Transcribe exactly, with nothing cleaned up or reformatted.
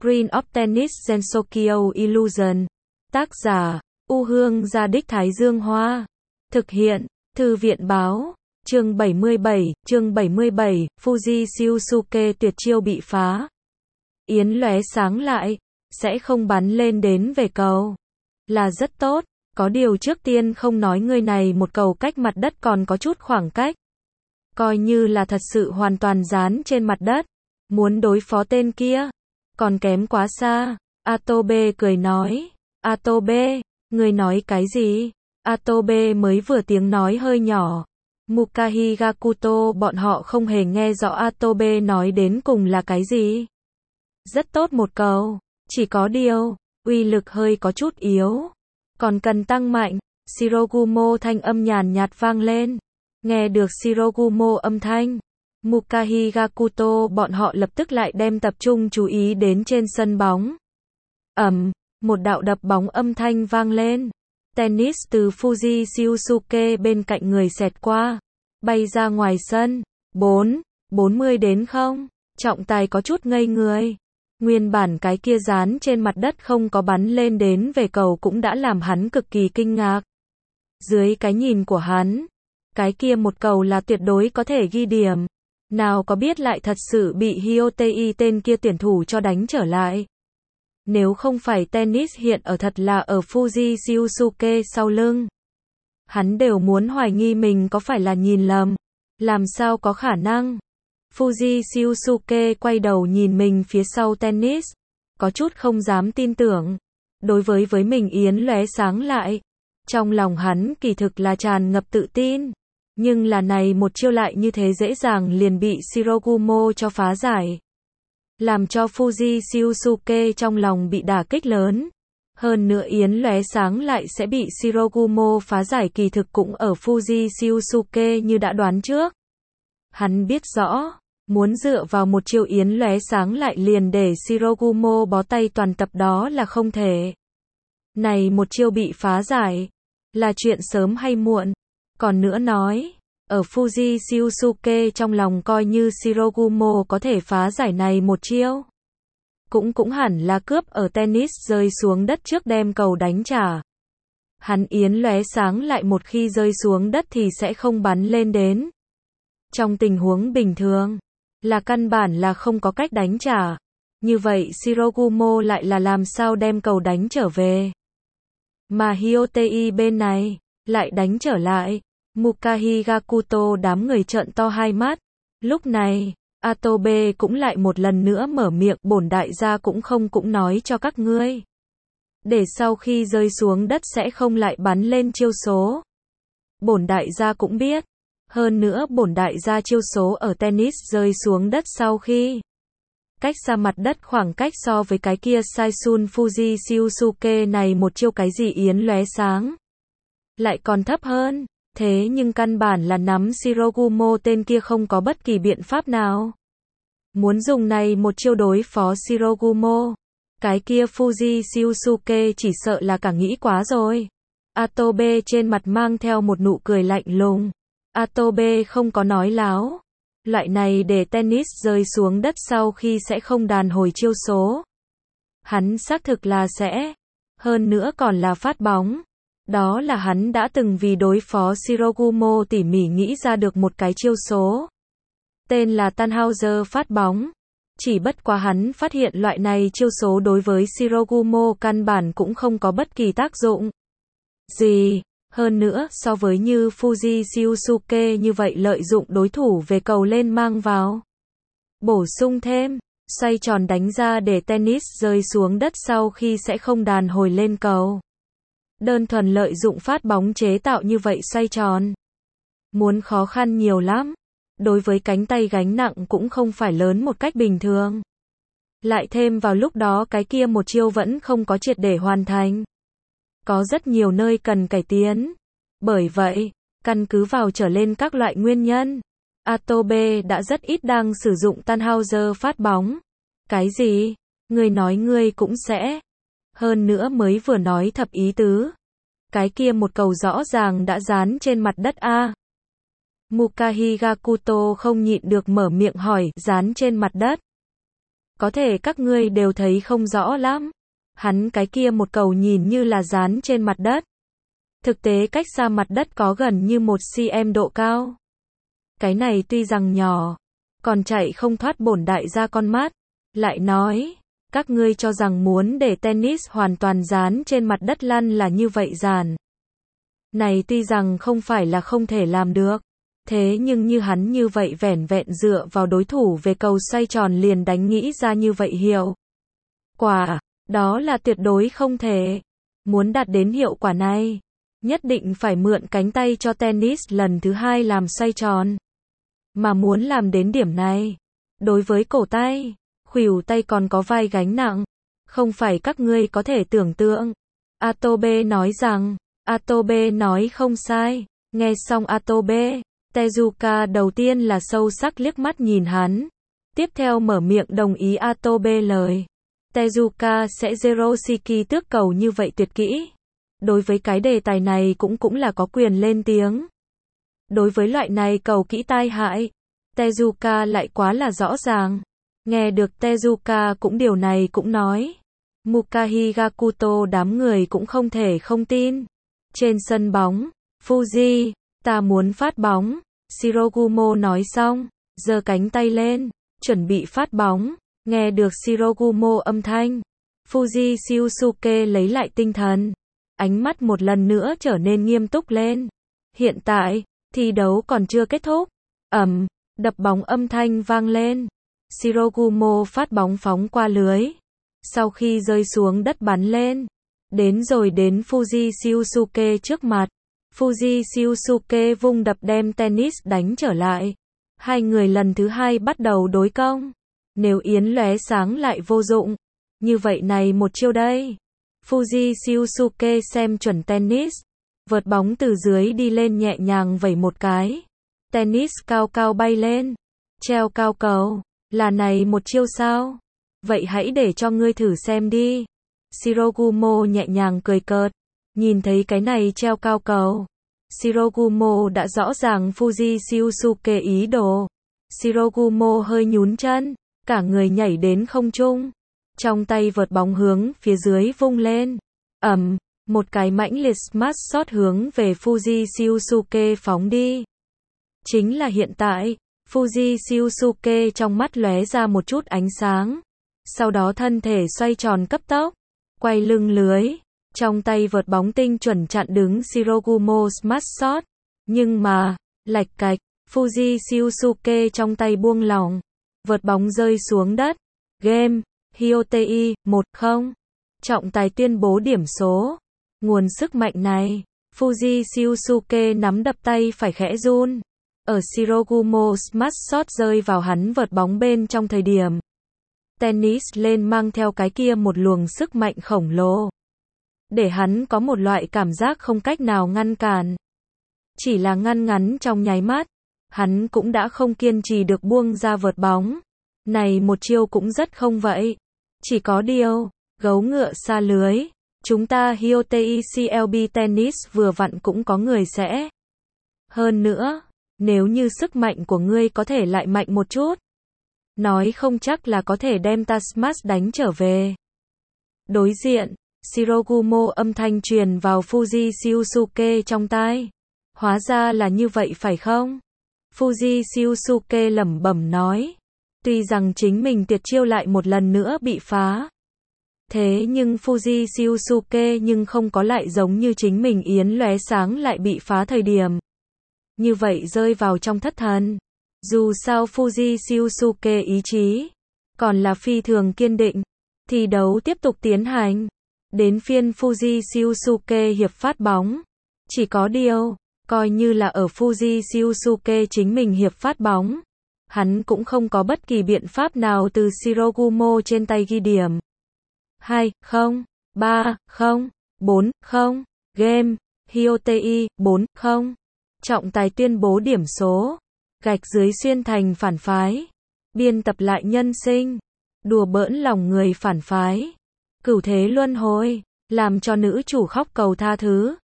Screen of Tennis Gensokyo Illusion. Tác giả, U Hương Gia Đích Thái Dương Hoa. Thực hiện, Thư viện Báo. Chương bảy mươi bảy, chương bảy mươi bảy, Fuji Shiosuke tuyệt chiêu bị phá. Yến lóe sáng lại, sẽ không bắn lên đến về cầu. Là rất tốt, có điều trước tiên không nói người này một cầu cách mặt đất còn có chút khoảng cách. Coi như là thật sự hoàn toàn dán trên mặt đất. Muốn đối phó tên kia, còn kém quá xa. Atobe cười nói. Atobe, người nói cái gì? Atobe mới vừa tiếng nói hơi nhỏ. Mukahi Gakuto bọn họ không hề nghe rõ Atobe nói đến cùng là cái gì. Rất tốt một cầu, chỉ có điều, uy lực hơi có chút yếu. Còn cần tăng mạnh. Shirogumo thanh âm nhàn nhạt vang lên. Nghe được Shirogumo âm thanh, Mukahi Gakuto bọn họ lập tức lại đem tập trung chú ý đến trên sân bóng. Ầm, một đạo đập bóng âm thanh vang lên. Tennis từ Fuji Shiosuke bên cạnh người xẹt qua, bay ra ngoài sân. bốn, bốn mươi đến không. Trọng tài có chút ngây người. Nguyên bản cái kia dán trên mặt đất không có bắn lên đến về cầu cũng đã làm hắn cực kỳ kinh ngạc. Dưới cái nhìn của hắn, cái kia một cầu là tuyệt đối có thể ghi điểm. Nào có biết lại thật sự bị Hyotei tên kia tuyển thủ cho đánh trở lại. Nếu không phải tennis hiện ở thật là ở Fuji Shiosuke sau lưng, hắn đều muốn hoài nghi mình có phải là nhìn lầm. Làm sao có khả năng? Fuji Shiosuke quay đầu nhìn mình phía sau tennis, có chút không dám tin tưởng. Đối với với mình yến lóe sáng lại, trong lòng hắn kỳ thực là tràn ngập tự tin. Nhưng là này một chiêu lại như thế dễ dàng liền bị Shirogumo cho phá giải. Làm cho Fuji Shiosuke trong lòng bị đả kích lớn. Hơn nữa yến lóe sáng lại sẽ bị Shirogumo phá giải kỳ thực cũng ở Fuji Shiosuke như đã đoán trước. Hắn biết rõ, muốn dựa vào một chiêu yến lóe sáng lại liền để Shirogumo bó tay toàn tập đó là không thể. Này một chiêu bị phá giải, là chuyện sớm hay muộn. Còn nữa nói, ở Fuji Shiosuke trong lòng coi như Shirogumo có thể phá giải này một chiêu, Cũng cũng hẳn là cướp ở tennis rơi xuống đất trước đem cầu đánh trả. Hắn yến lóe sáng lại một khi rơi xuống đất thì sẽ không bắn lên đến. Trong tình huống bình thường, là căn bản là không có cách đánh trả. Như vậy Shirogumo lại là làm sao đem cầu đánh trở về. Mà Hyotei bên này, lại đánh trở lại. Mukahi Gakuto đám người trợn to hai mắt. Lúc này, Atobe cũng lại một lần nữa mở miệng, bổn đại gia cũng không cũng nói cho các ngươi. Để sau khi rơi xuống đất sẽ không lại bắn lên chiêu số. Bổn đại gia cũng biết. Hơn nữa bổn đại gia chiêu số ở tennis rơi xuống đất sau khi cách xa mặt đất khoảng cách so với cái kia Saisun Fuji Shiosuke này một chiêu cái gì yến lóe sáng lại còn thấp hơn. Thế nhưng căn bản là nắm Shirogumo tên kia không có bất kỳ biện pháp nào. Muốn dùng này một chiêu đối phó Shirogumo, cái kia Fuji Shiosuke chỉ sợ là cả nghĩ quá rồi. Atobe trên mặt mang theo một nụ cười lạnh lùng. Atobe không có nói láo. Loại này để tennis rơi xuống đất sau khi sẽ không đàn hồi chiêu số. Hắn xác thực là sẽ. Hơn nữa còn là phát bóng. Đó là hắn đã từng vì đối phó Shirogumo tỉ mỉ nghĩ ra được một cái chiêu số. Tên là Tannhauser phát bóng. Chỉ bất quá hắn phát hiện loại này chiêu số đối với Shirogumo căn bản cũng không có bất kỳ tác dụng gì. Hơn nữa, so với như Fuji Shiosuke như vậy lợi dụng đối thủ về cầu lên mang vào. Bổ sung thêm, xoay tròn đánh ra để tennis rơi xuống đất sau khi sẽ không đàn hồi lên cầu. Đơn thuần lợi dụng phát bóng chế tạo như vậy xoay tròn. Muốn khó khăn nhiều lắm. Đối với cánh tay gánh nặng cũng không phải lớn một cách bình thường. Lại thêm vào lúc đó cái kia một chiêu vẫn không có triệt để hoàn thành. Có rất nhiều nơi cần cải tiến. Bởi vậy, căn cứ vào trở lên các loại nguyên nhân, Atobe đã rất ít đang sử dụng Tannhauser phát bóng. Cái gì? Ngươi nói ngươi cũng sẽ. Hơn nữa mới vừa nói thập ý tứ. Cái kia một cầu rõ ràng đã dán trên mặt đất a. Mukahi Gakuto không nhịn được mở miệng hỏi, dán trên mặt đất. Có thể các ngươi đều thấy không rõ lắm. Hắn cái kia một cầu nhìn như là dán trên mặt đất. Thực tế cách xa mặt đất có gần như một xăng-ti-mét độ cao. Cái này tuy rằng nhỏ, còn chạy không thoát bổn đại gia con mắt. Lại nói, các ngươi cho rằng muốn để tennis hoàn toàn dán trên mặt đất lăn là như vậy giản. Này tuy rằng không phải là không thể làm được. Thế nhưng như hắn như vậy vẻn vẹn dựa vào đối thủ về cầu xoay tròn liền đánh nghĩ ra như vậy hiệu quả, đó là tuyệt đối không thể. Muốn đạt đến hiệu quả này, nhất định phải mượn cánh tay cho tennis lần thứ hai làm xoay tròn. Mà muốn làm đến điểm này, đối với cổ tay, khuỷu tay còn có vai gánh nặng, không phải các ngươi có thể tưởng tượng. Atobe nói rằng, Atobe nói không sai, nghe xong Atobe, Tezuka đầu tiên là sâu sắc liếc mắt nhìn hắn, tiếp theo mở miệng đồng ý Atobe lời. Tezuka sẽ Zeroshiki tước cầu như vậy tuyệt kỹ. Đối với cái đề tài này cũng cũng là có quyền lên tiếng. Đối với loại này cầu kỹ tai hại, Tezuka lại quá là rõ ràng. Nghe được Tezuka cũng điều này cũng nói. Mukahi Gakuto đám người cũng không thể không tin. Trên sân bóng, Fuji, ta muốn phát bóng. Shirogumo nói xong, giơ cánh tay lên, chuẩn bị phát bóng. Nghe được Shirogumo âm thanh, Fuji Shiosuke lấy lại tinh thần. Ánh mắt một lần nữa trở nên nghiêm túc lên. Hiện tại, thi đấu còn chưa kết thúc. Ầm, đập bóng âm thanh vang lên. Shirogumo phát bóng phóng qua lưới. Sau khi rơi xuống đất bắn lên, đến rồi đến Fuji Shiosuke trước mặt. Fuji Shiosuke vung đập đem tennis đánh trở lại. Hai người lần thứ hai bắt đầu đối công. Nếu yến lóe sáng lại vô dụng, như vậy này một chiêu đây. Fuji Shiosuke xem chuẩn tennis, vợt bóng từ dưới đi lên nhẹ nhàng vẩy một cái. Tennis cao cao bay lên, treo cao cầu, là này một chiêu sao? Vậy hãy để cho ngươi thử xem đi. Shirogumo nhẹ nhàng cười cợt, nhìn thấy cái này treo cao cầu. Shirogumo đã rõ ràng Fuji Shiosuke ý đồ. Shirogumo hơi nhún chân, cả người nhảy đến không trung. Trong tay vợt bóng hướng phía dưới vung lên. Ầm, một cái mãnh liệt smash shot hướng về Fuji Shiosuke phóng đi. Chính là hiện tại, Fuji Shiosuke trong mắt lóe ra một chút ánh sáng. Sau đó thân thể xoay tròn cấp tốc, quay lưng lưới, trong tay vợt bóng tinh chuẩn chặn đứng Shirogumo smash shot. Nhưng mà, lạch cạch, Fuji Shiosuke trong tay buông lỏng, vợt bóng rơi xuống đất. Game, Hyotei, một không. Trọng tài tuyên bố điểm số. Nguồn sức mạnh này, Fuji Shiosuke nắm đập tay phải khẽ run. Ở Shirogumo smash shot rơi vào hắn vợt bóng bên trong thời điểm. Tennis lên mang theo cái kia một luồng sức mạnh khổng lồ. Để hắn có một loại cảm giác không cách nào ngăn cản. Chỉ là ngăn ngắn trong nháy mắt, hắn cũng đã không kiên trì được buông ra vợt bóng. Này một chiêu cũng rất không vậy. Chỉ có điều, gấu ngựa xa lưới. Chúng ta Hyotei xê lờ bê Tennis vừa vặn cũng có người sẽ. Hơn nữa, nếu như sức mạnh của ngươi có thể lại mạnh một chút, nói không chắc là có thể đem ta smash đánh trở về. Đối diện, Shirogumo âm thanh truyền vào Fuji Shiosuke trong tai. Hóa ra là như vậy phải không? Fuji Shiosuke lẩm bẩm nói. Tuy rằng chính mình tuyệt chiêu lại một lần nữa bị phá. Thế nhưng Fuji Shiosuke nhưng không có lại giống như chính mình yến lóe sáng lại bị phá thời điểm. Như vậy rơi vào trong thất thần. Dù sao Fuji Shiosuke ý chí còn là phi thường kiên định. Thi đấu tiếp tục tiến hành. Đến phiên Fuji Shiosuke hiệp phát bóng. Chỉ có điều, coi như là ở Fuji Shiosuke chính mình hiệp phát bóng, hắn cũng không có bất kỳ biện pháp nào từ Shirogumo trên tay ghi điểm. hai không, ba không, bốn không, game, Hyotei, bốn không. Trọng tài tuyên bố điểm số. Gạch dưới xuyên thành phản phái. Biên tập lại nhân sinh. Đùa bỡn lòng người phản phái. Cửu thế luân hồi, làm cho nữ chủ khóc cầu tha thứ.